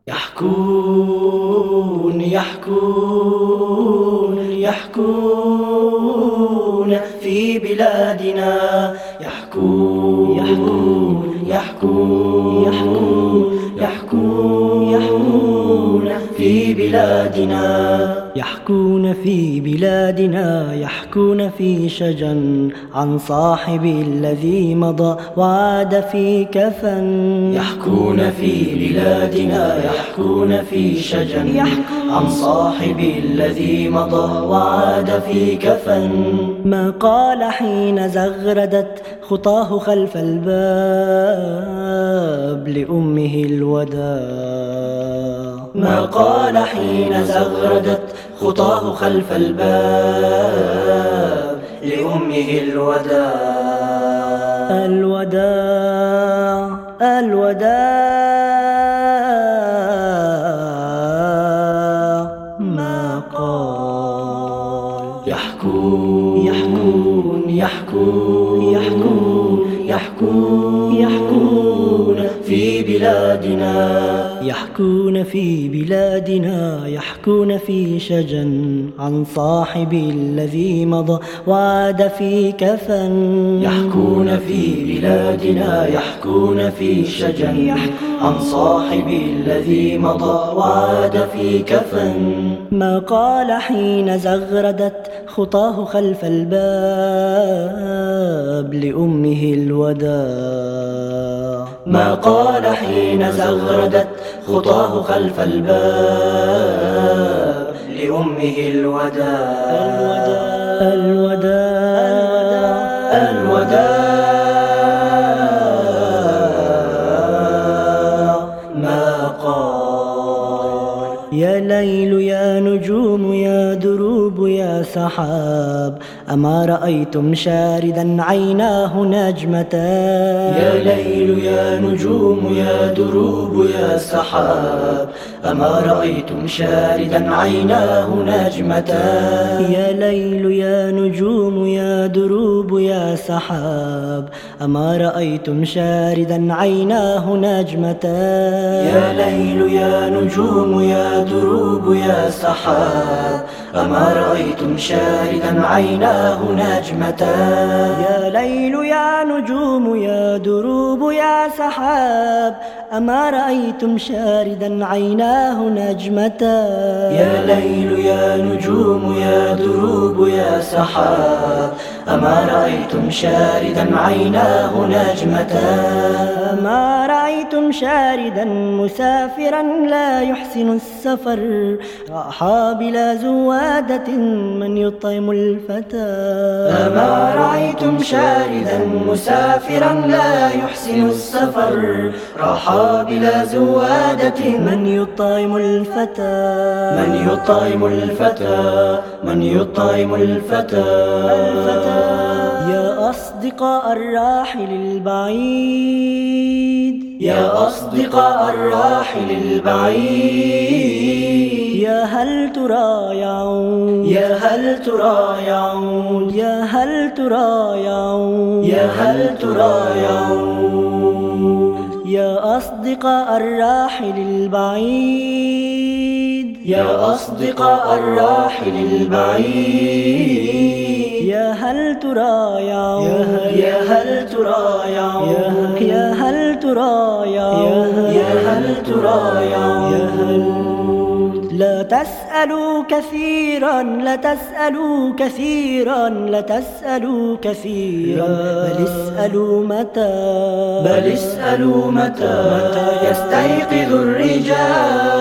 يحكون يحكون يحكون في بلادنا، يحكون يحكون يحكون يحكون يحكون في بلادنا، يحكون في بلادنا، يحكون في شجن عن صاحب الذي مضى وعاد في كفن. يحكون في بلادنا، يحكون في شجن عن صاحب الذي مضى وعاد في كفن. ما قال حين زغردت خطاه خلف الباب لأمه الوداع، ما قال حين زغردت خطاه خلف الباب لأمه الوداع. الوداع الوداع ما قال. يحكون يحكون يحكون يحكون يحكون يحكون في بلادنا، يحكون في بلادنا، يحكون في شجن عن صاحب الذي مضى وعاد في كفن. يحكون في بلادنا، يحكون في شجن عن صاحب الذي مضى وعاد في كفن. ما قال حين زغردت خطاه خلف الباب لأمه الوداع، ما قال حين زغردت خطاه خلف الباب لأمه الوداع. الوداع الوداع ما قال. يا ليل يا نجوم يا دروب يا سحاب، أما رأيتم شاردا عيناه نجمتان. يا ليل يا نجوم يا دروب يا سحاب، أما رأيتم شاردا عيناه نجمتان. يا ليل يا نجوم يا دروب يا سحاب، أما رأيتم شاردا عيناه نجمتان. يا ليل يا نجوم يا دروب يا سحاب، أما رأيتم شاردا عيناه نجمتان. يا ليل يا نجوم يا دروب يا سحاب، أما رأيتم شاردا عيناه نجمتان. يا ليل يا نجوم يا دروب يا سحاب، أما رأيتم شاردا عيناه نجمتان. ما رأيتم شاردا مسافرا لا يحسن السفر، راح بلا زوادة من يطعم الفتى. ما رأيتم شاردا مسافرا لا يحسن السفر، راح بلا زوادة من يطعم الفتى. من يطعم الفتى، من يطعم الفتى. يا أصدقاء الراحل البعيد، يا أصدقاء الراحل البعيد، يا هل ترايعون، يا هل ترايعون، يا هل ترايعون، يا هل ترايعون. يا أصدقاء الراحل البعيد، يا أصدقاء الراحل البعيد، يا هل ترايعون، يا هل ترايعون، يا هل ترايعون، يا هل ترايعون. لا تسألوا كثيرا، لا تسألوا كثيرا، لا تسألوا كثيرا، بل اسألوا متى، بل اسألوا متى يستيقظ الرجال.